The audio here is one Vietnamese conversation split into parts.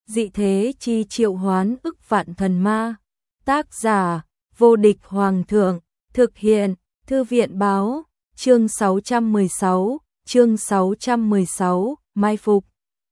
dị thế chi triệu hoán ức vạn thần ma. Tác giả, vô địch hoàng thượng, thực hiện, thư viện báo, chương 616, mai phục.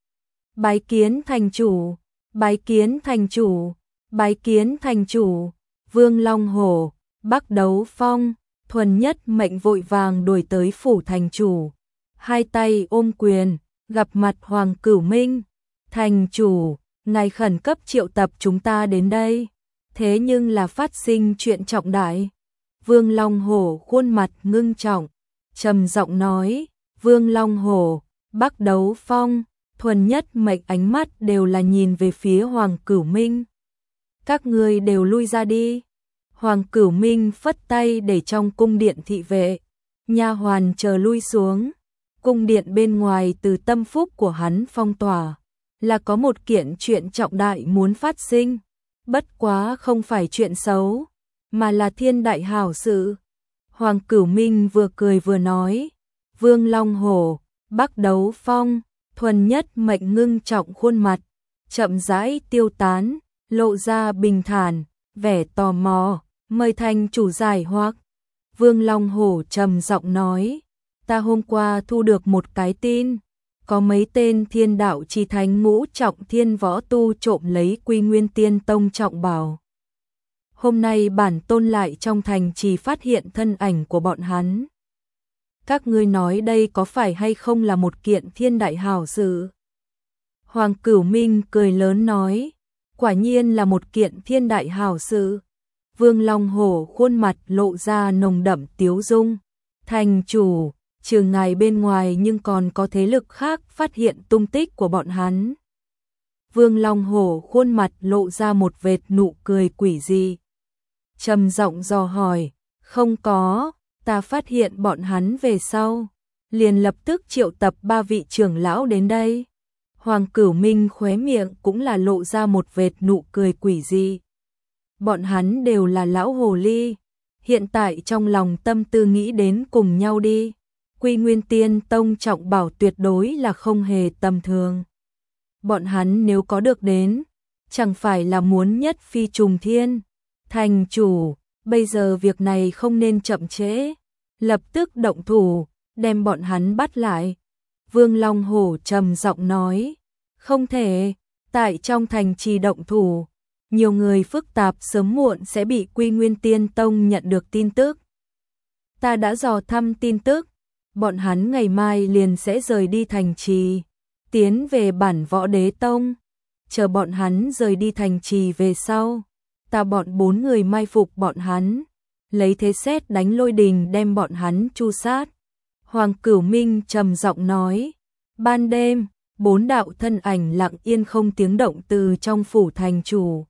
Bái kiến thành chủ, bái kiến thành chủ, bái kiến thành chủ. Vương Long Hổ, Bắc Đấu Phong, Thuần Nhất Mệnh vội vàng đuổi tới phủ thành chủ, hai tay ôm quyền, gặp mặt Hoàng Cửu Minh. Thành chủ, ngài khẩn cấp triệu tập chúng ta đến đây, thế nhưng là phát sinh chuyện trọng đại. Vương Long Hổ khuôn mặt ngưng trọng, trầm giọng nói. Vương Long Hổ, Bắc Đấu Phong, Thuần Nhất Mệnh ánh mắt đều là nhìn về phía Hoàng Cửu Minh. Các ngươi đều lui ra đi. Hoàng Cửu Minh phất tay để trong cung điện thị vệ, nha hoàn chờ lui xuống. Cung điện bên ngoài từ tâm phúc của hắn phong tỏa, là có một kiện chuyện trọng đại muốn phát sinh. Bất quá không phải chuyện xấu, mà là thiên đại hảo sự. Hoàng Cửu Minh vừa cười vừa nói. Vương Long Hổ, Bắc Đấu Phong, Thuần Nhất Mệnh ngưng trọng khuôn mặt, chậm rãi tiêu tán, lộ ra bình thản, vẻ tò mò, mời thành chủ giải hoặc. Vương Long Hổ trầm giọng nói, ta hôm qua thu được một cái tin, có mấy tên thiên đạo chi thánh ngũ trọng thiên võ tu trộm lấy Quy Nguyên Tiên Tông trọng bảo. Hôm nay bản tôn lại trong thành trì phát hiện thân ảnh của bọn hắn. Các ngươi nói đây có phải hay không là một kiện thiên đại hảo sự? Hoàng Cửu Minh cười lớn nói, quả nhiên là một kiện thiên đại hảo sự. Vương Long Hổ khuôn mặt lộ ra nồng đậm tiếu dung. Thành chủ, trừ ngài bên ngoài nhưng còn có thế lực khác phát hiện tung tích của bọn hắn. Vương Long Hổ khuôn mặt lộ ra một vệt nụ cười quỷ dị, trầm giọng dò hỏi, không có, ta phát hiện bọn hắn về sau, liền lập tức triệu tập 3 vị trưởng lão đến đây. Hoàng Cửu Minh khóe miệng cũng là lộ ra một vệt nụ cười quỷ dị. Bọn hắn đều là lão hồ ly, hiện tại trong lòng tâm tư nghĩ đến cùng nhau đi. Quy Nguyên Tiên Tông trọng bảo tuyệt đối là không hề tầm thường. Bọn hắn nếu có được đến, chẳng phải là muốn nhất phi trùng thiên. Thành chủ, bây giờ việc này không nên chậm trễ, lập tức động thủ, đem bọn hắn bắt lại. Vương Long Hổ trầm giọng nói, không thể, tại trong thành trì động thủ, nhiều người phức tạp sớm muộn sẽ bị Quy Nguyên Tiên Tông nhận được tin tức. Ta đã dò thăm tin tức, bọn hắn ngày mai liền sẽ rời đi thành trì, tiến về bản Võ Đế Tông. Chờ bọn hắn rời đi thành trì về sau, ta bọn 4 người mai phục bọn hắn, lấy thế sét đánh lôi đình đem bọn hắn tru sát. Hoàng Cửu Minh trầm giọng nói. Ban đêm, 4 đạo thân ảnh lặng yên không tiếng động từ trong phủ thành chủ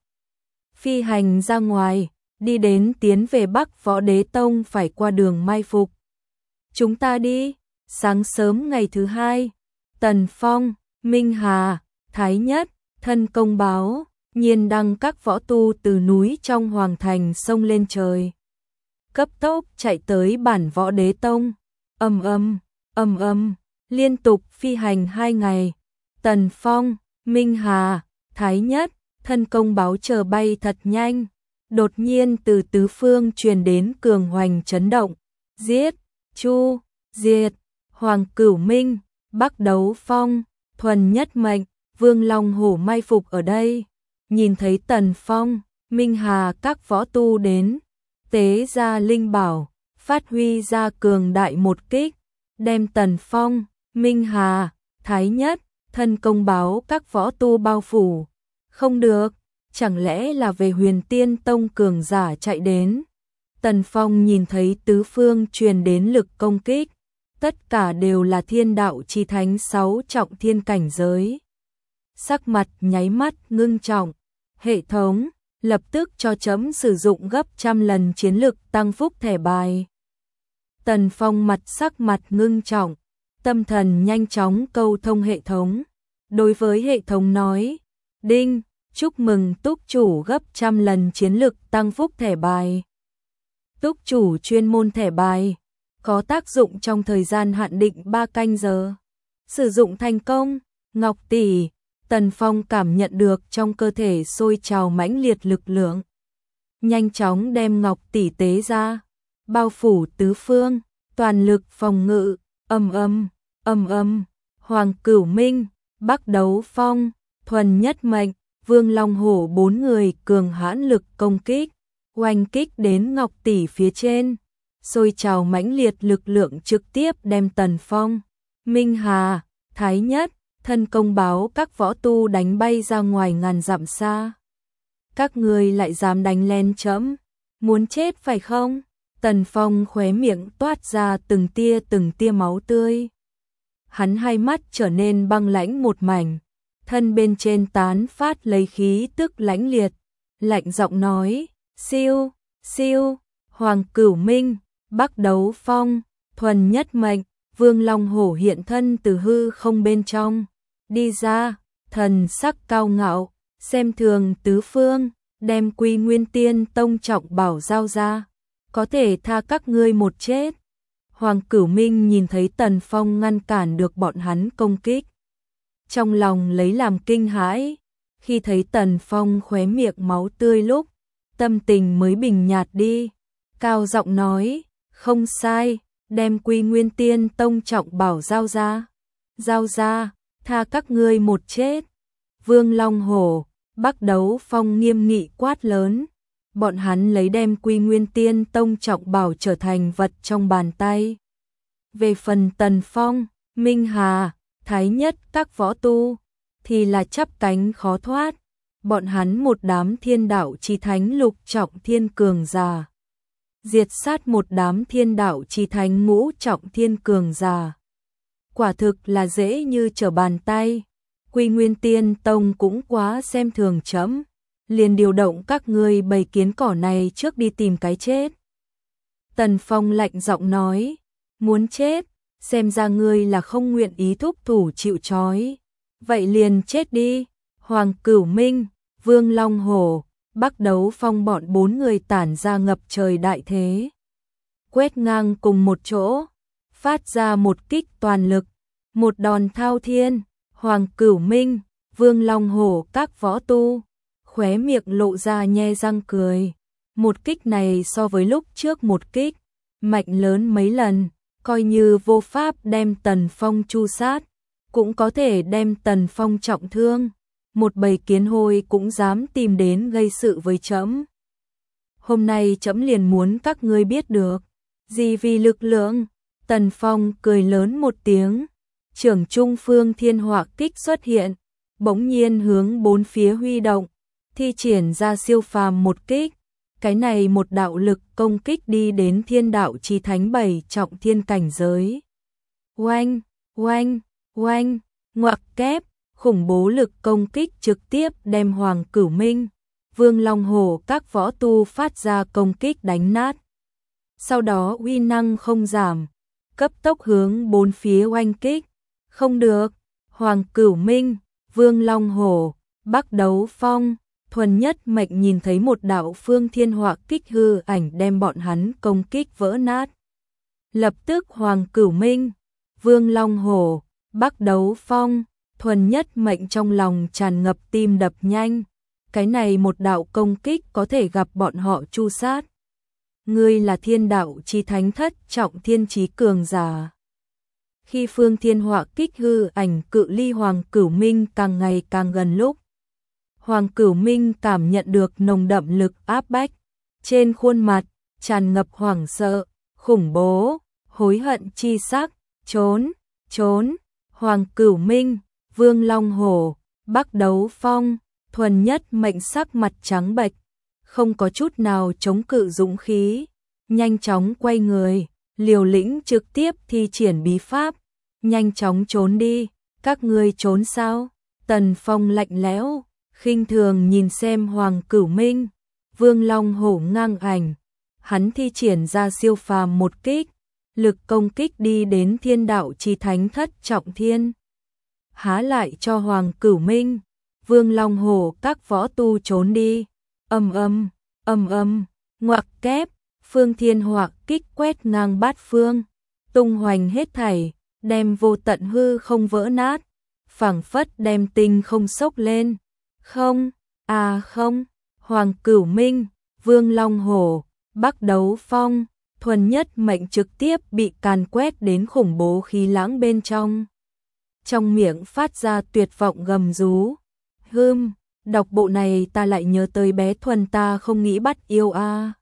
phi hành ra ngoài, đi đến tiến về Bắc Võ Đế Tông phải qua đường mai phục. Chúng ta đi. Sáng sớm ngày thứ 2, Tần Phong, Minh Hà, Thái Nhất, Thân Công Báo, Nhiên Đăng các võ tu từ núi trong hoàng thành sông lên trời, cấp tốc chạy tới bản Võ Đế Tông. Ầm ầm, liên tục phi hành 2 ngày. Tần Phong, Minh Hà, Thái Nhất, Thân Công Báo chờ bay thật nhanh, đột nhiên từ tứ phương truyền đến cường hoành chấn động. Giết, chu, diệt. Hoàng Cửu Minh, Bắc Đấu Phong, Thuần Nhất Mệnh, Vương Long Hổ mai phục ở đây. Nhìn thấy Tần Phong, Minh Hà các võ tu đến, tế ra linh bảo, phát huy ra cường đại một kích, đem Tần Phong, Minh Hà, Thái Nhất, Thân Công Báo các võ tu bao phủ. Không được, chẳng lẽ là về Huyền Tiên Tông cường giả chạy đến? Tần Phong nhìn thấy tứ phương truyền đến lực công kích, tất cả đều là thiên đạo chi thánh 6 trọng thiên cảnh giới. Sắc mặt nháy mắt ngưng trọng, hệ thống, lập tức cho chấm sử dụng gấp 100 lần chiến lực tăng phúc thẻ bài. Tần Phong sắc mặt ngưng trọng, tâm thần nhanh chóng câu thông hệ thống. Đối với hệ thống nói, đinh, chúc mừng túc chủ gấp 100 lần chiến lực tăng phúc thẻ bài. Túc chủ chuyên môn thẻ bài, có tác dụng trong thời gian hạn định 3 canh giờ. Sử dụng thành công, Ngọc tỷ, Tần Phong cảm nhận được trong cơ thể sôi trào mãnh liệt lực lượng. Nhanh chóng đem ngọc tỷ tế ra, bao phủ tứ phương, toàn lực phòng ngự, ầm ầm, ầm ầm, Hoàng Cửu Minh, Bắc Đấu Phong, Thuần Nhất Mệnh, Vương Long Hổ 4 người cường hãn lực công kích, oanh kích đến ngọc tỷ phía trên, sôi trào mãnh liệt lực lượng trực tiếp đem Tần Phong, Minh Hà, Thái Nhất, thân công báo các võ tu đánh bay ra ngoài ngàn dặm xa. Các ngươi lại dám đánh lên chấm, muốn chết phải không? Tần Phong khóe miệng toát ra từng tia máu tươi. Hắn hai mắt trở nên băng lãnh một mảnh, thân bên trên tán phát lấy khí tức lãnh liệt, lạnh giọng nói, siêu, siêu, Hoàng Cửu Minh, Bắc Đấu Phong, Thuần Nhất Mệnh, Vương Long Hổ hiện thân từ hư không bên trong, đi ra, thần sắc cao ngạo, xem thường tứ phương, đem Quy Nguyên Tiên Tông trọng bảo giao ra, có thể tha các ngươi một chết. Hoàng Cửu Minh nhìn thấy Tần Phong ngăn cản được bọn hắn công kích, trong lòng lấy làm kinh hãi, khi thấy Tần Phong khóe miệng máu tươi lúc, tâm tình mới bình nhạt đi, cao giọng nói, không sai, đem Quy Nguyên Tiên Tông trọng bảo giao ra, tha các ngươi một chết. Vương Long Hổ, Bắc Đấu Phong nghiêm nghị quát lớn, bọn hắn lấy đem Quy Nguyên Tiên Tông trọng bảo trở thành vật trong bàn tay. Về phần Tần Phong, Minh Hà, Thái Nhất các võ tu, thì là chắp cánh khó thoát, bọn hắn một đám thiên đạo chí thánh lục trọng thiên cường giả, diệt sát một đám thiên đạo chí thánh ngũ trọng thiên cường giả. Quả thực là dễ như trở bàn tay, Quy Nguyên Tiên Tông cũng quá xem thường chấm, liền điều động các ngươi bầy kiến cỏ này trước đi tìm cái chết. Tần Phong lạnh giọng nói, muốn chết, xem ra ngươi là không nguyện ý thúc thủ chịu trói, vậy liền chết đi. Hoàng Cửu Minh, Vương Long Hổ, Bắc Đấu Phong bọn 4 người tản ra ngập trời đại thế, quét ngang cùng một chỗ, phát ra một kích toàn lực, một đòn thao thiên. Hoàng Cửu Minh, Vương Long Hổ các võ tu, khóe miệng lộ ra nhe răng cười. Một kích này so với lúc trước một kích, mạnh lớn mấy lần, coi như vô pháp đem Tần Phong tru sát, cũng có thể đem Tần Phong trọng thương. Một bầy kiến hôi cũng dám tìm đến gây sự với trẫm. Hôm nay trẫm liền muốn các ngươi biết được, gì vì lực lượng. Tần Phong cười lớn một tiếng, trưởng trung phương thiên hỏa kích xuất hiện, bỗng nhiên hướng bốn phía huy động, thi triển ra siêu phàm một kích. Cái này một đạo lực công kích đi đến thiên đạo chí thánh 7 trọng thiên cảnh giới. Oanh, oanh, oanh, ngoặc kép, khủng bố lực công kích trực tiếp đem Hoàng Cửu Minh, Vương Long Hổ các võ tu phát ra công kích đánh nát. Sau đó uy năng không giảm, cấp tốc hướng bốn phía oanh kích. Không được, Hoàng Cửu Minh, Vương Long Hổ, Bắc Đấu Phong, Thuần Nhất Mệnh nhìn thấy một đạo phương thiên hỏa kích hư ảnh đem bọn hắn công kích vỡ nát. Lập tức Hoàng Cửu Minh, Vương Long Hổ, Bắc Đấu Phong, Thuần Nhất Mệnh trong lòng tràn ngập tim đập nhanh. Cái này một đạo công kích có thể gặp bọn họ tru sát. Ngươi là thiên đạo chí thánh thất trọng thiên chí cường giả. Khi phương thiên hỏa kích hư ảnh cự ly Hoàng Cửu Minh càng ngày càng gần lúc, Hoàng Cửu Minh cảm nhận được nồng đậm lực áp bách, trên khuôn mặt tràn ngập hoảng sợ, khủng bố, hối hận chi sắc, trốn, trốn. Hoàng Cửu Minh, Vương Long Hổ, Bắc Đấu Phong, Thuần Nhất Mệnh sắc mặt trắng bệch, không có chút nào chống cự dũng khí, nhanh chóng quay người, liều lĩnh trực tiếp thi triển bí pháp, nhanh chóng trốn đi. Các ngươi trốn sao? Tần Phong lạnh lẽo, khinh thường nhìn xem Hoàng Cửu Minh, Vương Long Hổ ngang ảnh, hắn thi triển ra siêu phàm một kích, lực công kích đi đến thiên đạo chí thánh thất trọng thiên. Há lại cho Hoàng Cửu Minh, Vương Long Hổ các võ tu trốn đi. Ầm ầm, ầm ầm, ngoặc kép, phương thiên hỏa kích quét ngang bát phương, tung hoành hết thảy, đem vô tận hư không vỡ nát, phảng phất đem tinh không sốc lên. Không, không, Hoàng Cửu Minh, Vương Long Hổ, Bắc Đấu Phong, thuần nhất mệnh trực tiếp bị càn quét đến khủng bố khí lãng bên trong. Trong miệng phát ra tuyệt vọng gầm rú. Đọc bộ này ta lại nhớ tới bé Thuần ta không nghĩ bắt yêu a.